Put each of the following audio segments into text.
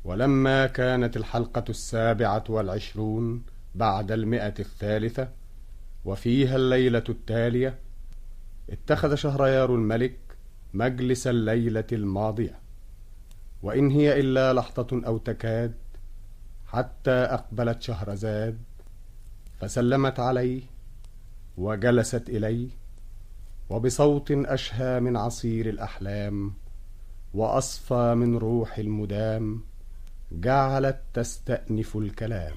ولما كانت الحلقة 27 بعد 100 وفيها الليلة التالية، اتخذ شهريار الملك مجلس الليلة الماضية، وإن هي إلا لحظة أو تكاد، حتى أقبلت شهرزاد فسلمت عليه وجلست إليه، وبصوت أشهى من عصير الأحلام وأصفى من روح المدام جعلت تستأنف الكلام.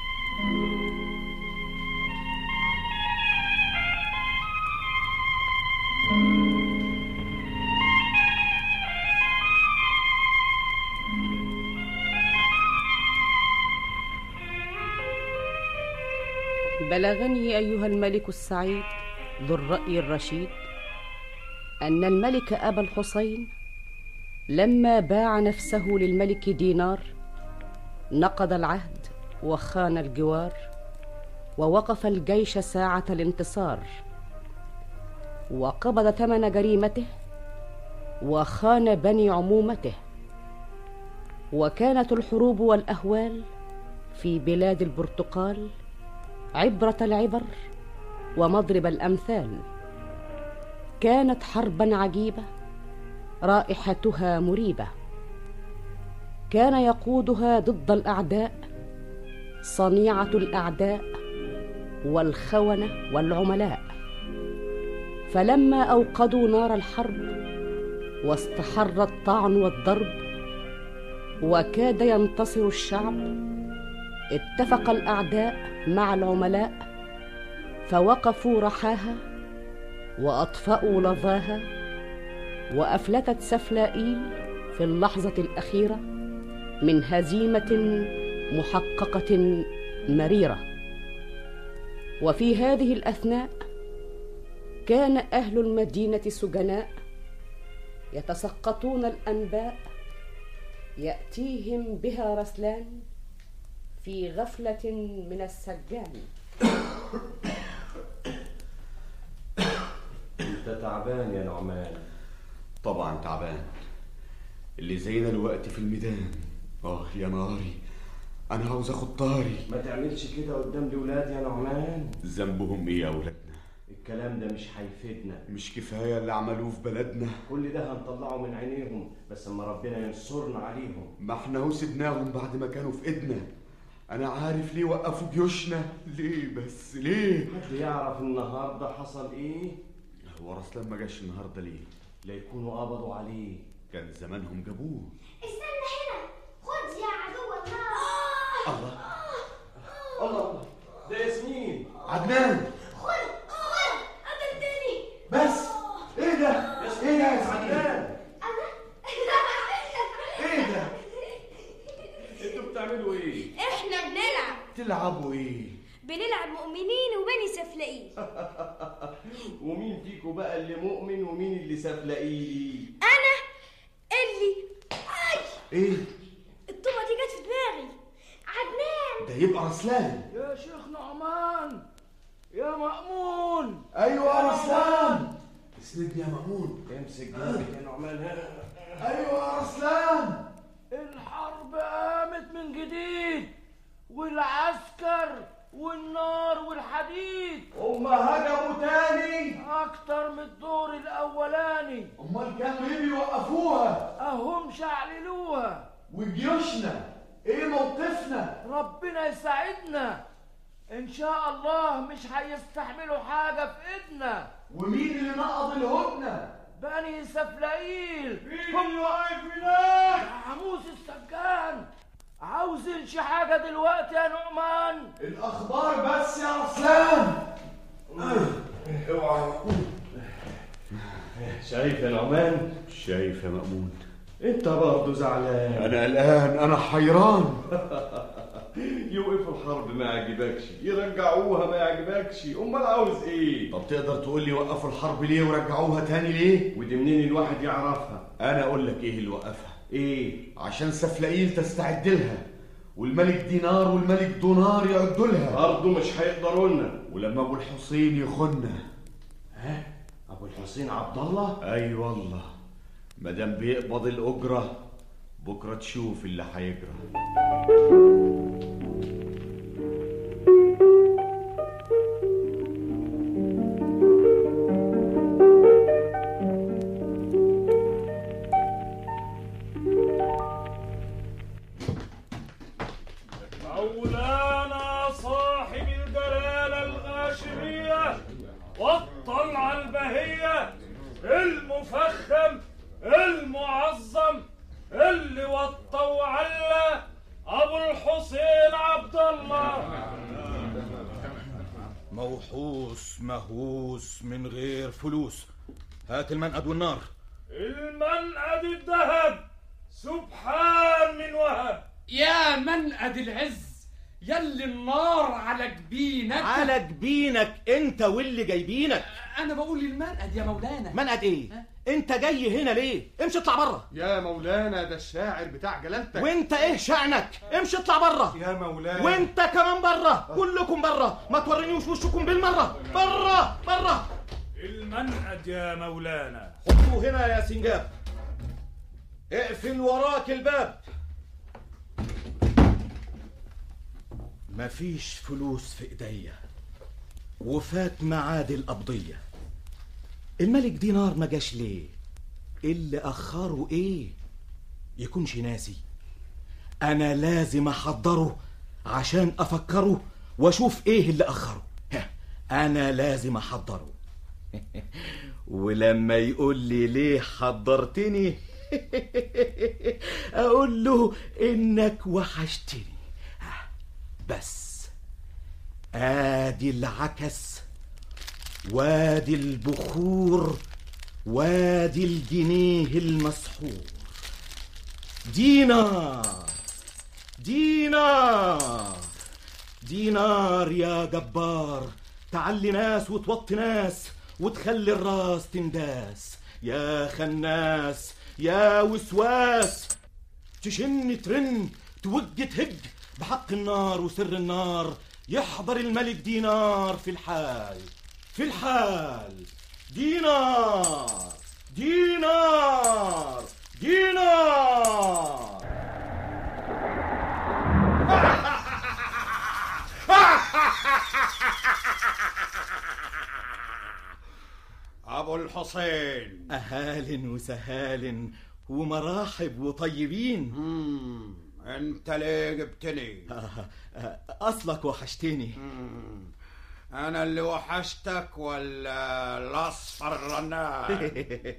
بلغني أيها الملك السعيد ذو الرأي الرشيد أن الملك أبا الحسين لما باع نفسه للملك دينار نقض العهد وخان الجوار، ووقف الجيش ساعة الانتصار، وقبض ثمن جريمته وخان بني عمومته. وكانت الحروب والأهوال في بلاد البرتقال عبرة العبر ومضرب الأمثال. كانت حربا عجيبة رائحتها مريبة، كان يقودها ضد الأعداء صنيعة الأعداء والخونة والعملاء. فلما أوقدوا نار الحرب واستحر الطعن والضرب وكاد ينتصر الشعب، اتفق الأعداء مع العملاء فوقفوا رحاها وأطفأوا لظاها، وأفلتت سفلائيل في اللحظة الأخيرة من هزيمة محققة مريرة. وفي هذه الأثناء كان أهل المدينة سجناء يتسقطون الأنباء يأتيهم بها رسلان في غفلة من السجان. انت تعبان يا نعمان؟ طبعا تعبان، اللي زينا الوقت في الميدان. يا ناري، انا عاوز اخد طاري. ما تعملش كده قدام الولاد يا نعمان. ذنبهم ايه يا ولادنا؟ الكلام ده مش هيفيدنا. مش كفايه اللي عملوه في بلدنا؟ كل ده هنطلعه من عينيهم، بس اما ربنا ينصرنا عليهم. ما احنا هو سيبناهم بعد ما كانوا في ايدنا. انا عارف ليه وقفوا جيوشنا، ليه بس ليه؟ حد يعرف النهارده حصل ايه؟ هو رسلان ما جاش النهارده ليه؟ لا يكونوا قبضوا عليه. كان زمانهم جابوه. استنى هنا، خد يا عدو النار. الله، ده ياسمين. عدنان، خد قتلتني. بس ايه ده؟ ايه ده يا عدنان؟ ايه ده؟ انتوا بتعملوا ايه؟ احنا بنلعب. تلعبوا ايه؟ بنلعب مؤمنين وبني سفلقين. ومين فيكم بقى اللي مؤمن ومين اللي سفلقيلي؟ انا اللي ايه؟ الطوبه دي جت في دماغي. عدنان ده يبقى رسلان. يا شيخ نعمان، يا مأمون. ايوه يا رسلان، اسندني يا مأمون. امسك جنبك يا نعمان. ايوه يا رسلان. الحرب قامت من جديد، والعسكر والنار والحديد هما هجموا تاني اكتر من الدور الاولاني. امال كانوا ايه بيوقفوها؟ اهم شعللوها. وجيوشنا ايه موقفنا؟ ربنا يساعدنا ان شاء الله، مش هيستحملوا حاجه في ايدنا. ومين اللي نقض الهدنه؟ بني سفلقيل. هم واقف هناك. عموس السجان عاوزينش حاجه دلوقتي يا نعمان. الاخبار بس يا رسلان. اوعى. شايف يا نعمان؟ شايف يا مأمون. انت برضه زعلان. انا قلقان، انا حيران. يوقفوا الحرب ما يعجبكش، يرجعوها ما يعجبكش، امال عاوز ايه؟ طب تقدر تقول لي وقفوا الحرب ليه ورجعوها تاني ليه؟ ودي منين الواحد يعرفها؟ انا اقول لك ايه اللي وقفها. ايه؟ عشان سفلقيل تستعد لها، والملك دينار والملك دونار يعدوا لها. برضه مش هيقدروا لنا. ولما ابو الحسين يخنا. ابو الحسين عبد الله؟ اي والله، مادام بيقبض الاجره بكرة تشوف اللي هيجرى. مولانا صاحب الجلالة الغاشمية والطلعة البهية المفخم المعظم اللي وطى وعلى أبو الحسين عبد الله. موحوس مهووس من غير فلوس. هات المنقد والنار. المنقد الذهب سبحان من وهب. يا منقد العز يلي النار على جبينك. على جبينك انت واللي جايبينك. انا بقول المنقد يا مولانا. منقد ايه؟ انت جاي هنا ليه؟ امشي اطلع بره. يا مولانا ده الشاعر بتاع جلالتك. وانت ايه شأنك؟ امشي اطلع بره. يا مولانا وانت كمان بره. كلكم بره. ما تورينيوش وشكم بالمره. بره بره. المنقد يا مولانا. حطوه هنا يا سنجاب. اقفل وراك الباب. مفيش فلوس في ايديا وفات معاد القبضية. الملك دينار ما جاش ليه؟ اللي اخره ايه؟ يكونش ناسي. انا لازم احضره عشان افكره واشوف ايه اللي اخره. انا لازم احضره. ولما يقول لي ليه حضرتني اقول له انك وحشتني. بس ادي العكس وادي البخور وادي الجنيه المسحور. دينار دينار دينار يا جبار. تعلي ناس وتوطي ناس وتخلي الراس تنداس. يا خناس يا وسواس. تشن ترن توج تهج بحق النار وسر النار. يحضر الملك دينار في الحال في الحال. دينار دينار دينار. أبو الحسين. أهال وسهال ومراحب وطيبين. أنت ليه جبتني؟ أصلك وحشتني. أنا اللي وحشتك ولا الأصفر الرنان؟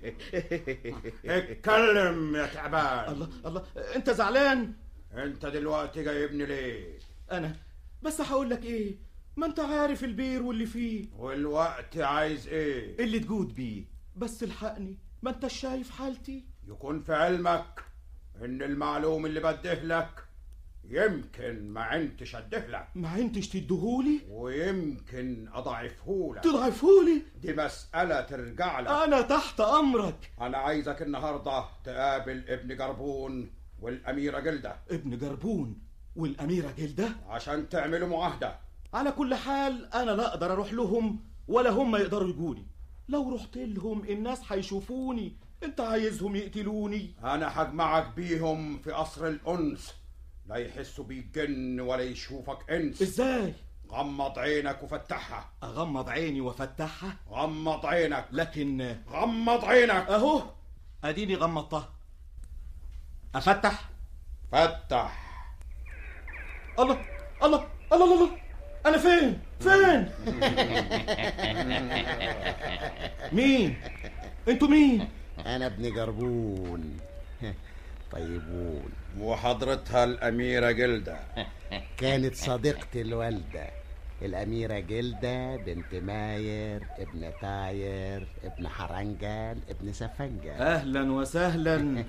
اتكلم يا تعبان. الله الله، أنت زعلان؟ أنت دلوقتي جايبني ليه؟ أنا بس هقول لك إيه؟ ما أنت عارف البير واللي فيه. والوقت عايز إيه؟ اللي تجود بيه. بس الحقني، ما أنت شايف حالتي. يكون في علمك إن المعلوم اللي بديهلك يمكن ما عنتش اديهلك. ما عنتش تديهولي؟ ويمكن اضعفهولك. تضعفهولي؟ دي مسألة ترجع لك. انا تحت امرك. انا عايزك النهاردة تقابل ابن جربون والاميرة جلدة. ابن جربون والاميرة جلدة؟ عشان تعملوا معاهدة. على كل حال انا لا اقدر اروح لهم ولا هم يقدروا يجوني. لو رحت لهم الناس هيشوفوني. انت عايزهم يقتلوني؟ انا هجمعك بيهم في قصر الانس، لا يحسوا بيك جن ولا يشوفك انس. ازاي؟ غمض عينك وفتحها. اغمض عيني وافتحها؟ غمض عينك. لكن غمض عينك. اهو اديني غمضتها. افتح؟ فتح. الله الله الله الله, الله. انا فين مين انتوا؟ مين؟ انا ابن جربون طيبون. وحضرتها الأميرة جلدة. كانت صديقة الوالدة الأميرة جلدة بنت ماير ابن طاير ابن حرنجل ابن سفنجل. أهلا وسهلا.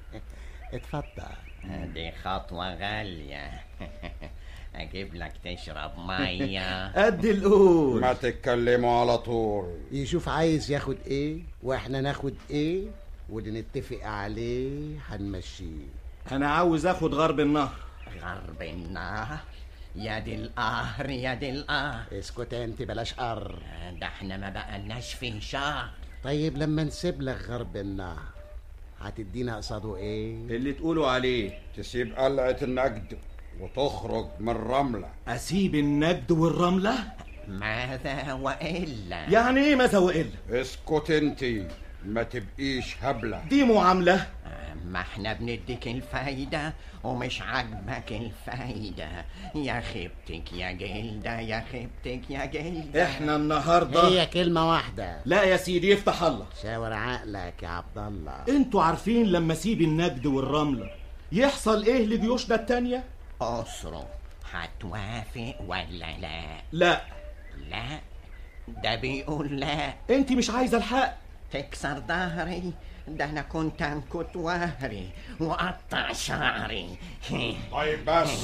اتفضل. دي خطوة غالية. أجيب لك تشرب مية قد القول. ما تتكلموا على طول. يشوف عايز ياخد ايه واحنا ناخد ايه واللي نتفق عليه هنمشيه. انا عاوز اخد غرب النهر. غرب النهر؟ يا دي القهر يا دي القهر. اسكت انت بلاش قر. ده احنا ما بقالناش فيه شهر. طيب لما نسيب لك غرب النهر هتدينا قصاده ايه؟ اللي تقولوا عليه. تسيب قلعة النجد وتخرج من الرملة. اسيب النجد والرملة؟ ماذا وإلا؟ يعني ايه ماذا وإلا؟ اسكت انتي، ما تبقيش هبلة. دي معاملة؟ ما احنا بنديك الفايدة ومش عاجبك الفايدة. يا خيبتك يا جلدة، يا خيبتك يا جلدة. احنا النهاردة هي كلمة واحدة. لا يا سيدي يفتح الله. شاور عقلك يا عبد الله. انتوا عارفين لما اسيب النجد والرملة يحصل ايه لجيوشنا التانية؟ أسرو، هتوافق ولا لا؟ لا. لا؟ ده بيقول لا. انت مش عايزة الحق. تكسر ظهري؟ ده انا كنت انكت وهري وقطع شعري. طيب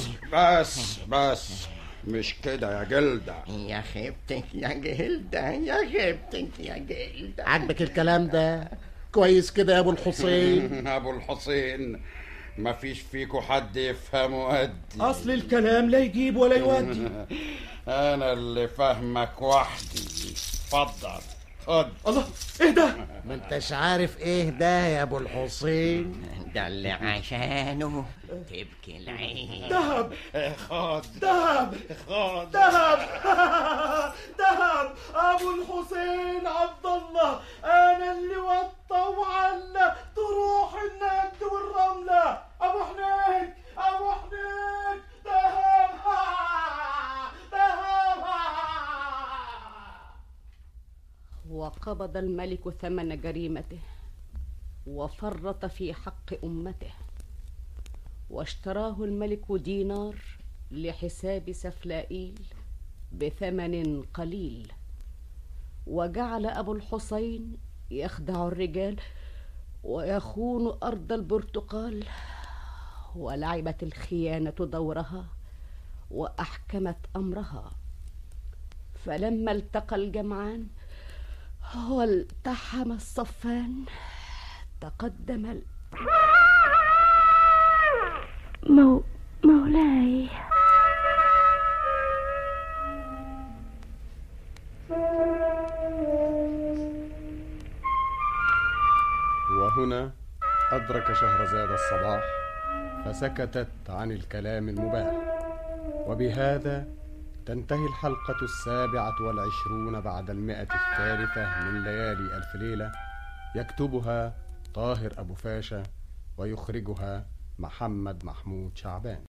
بس مش كده يا جلدة. يا خيبتك يا جلدة، يا خيبتك يا جلدة. عجبك الكلام ده؟ كويس كده يا ابو الحسين. ابو الحسين مفيش فيكو حد يفهمه قدي. اصل الكلام لا يجيب ولا يودي. انا اللي فاهمك وحدي. اتفضل خد. الله، ايه ده؟ ما انتش عارف ايه ده يا ابو الحسين؟ ده اللي عشانه تبكي العين. دهب. خد دهب. خد دهب. دهب. ابو الحسين عبد الله، انا اللي وعلى تروح النجد والرملة. ابو حنين، ابو حنين. دهب. دهب. وقبض الملك ثمن جريمته وفرط في حق أمته، واشتراه الملك دينار لحساب سفلائيل بثمن قليل، وجعل أبو الحسين يخدع الرجال ويخون أرض البرتقال، ولعبت الخيانة دورها وأحكمت أمرها. فلما التقى الجمعان والتحم الصفان تقدم مولاي. وهنا أدرك شهرزاد الصباح فسكتت عن الكلام المباح. وبهذا تنتهي الحلقة 27 بعد 100 من ليالي ألف ليلة. يكتبها طاهر أبو فاشا ويخرجها محمد محمود شعبان.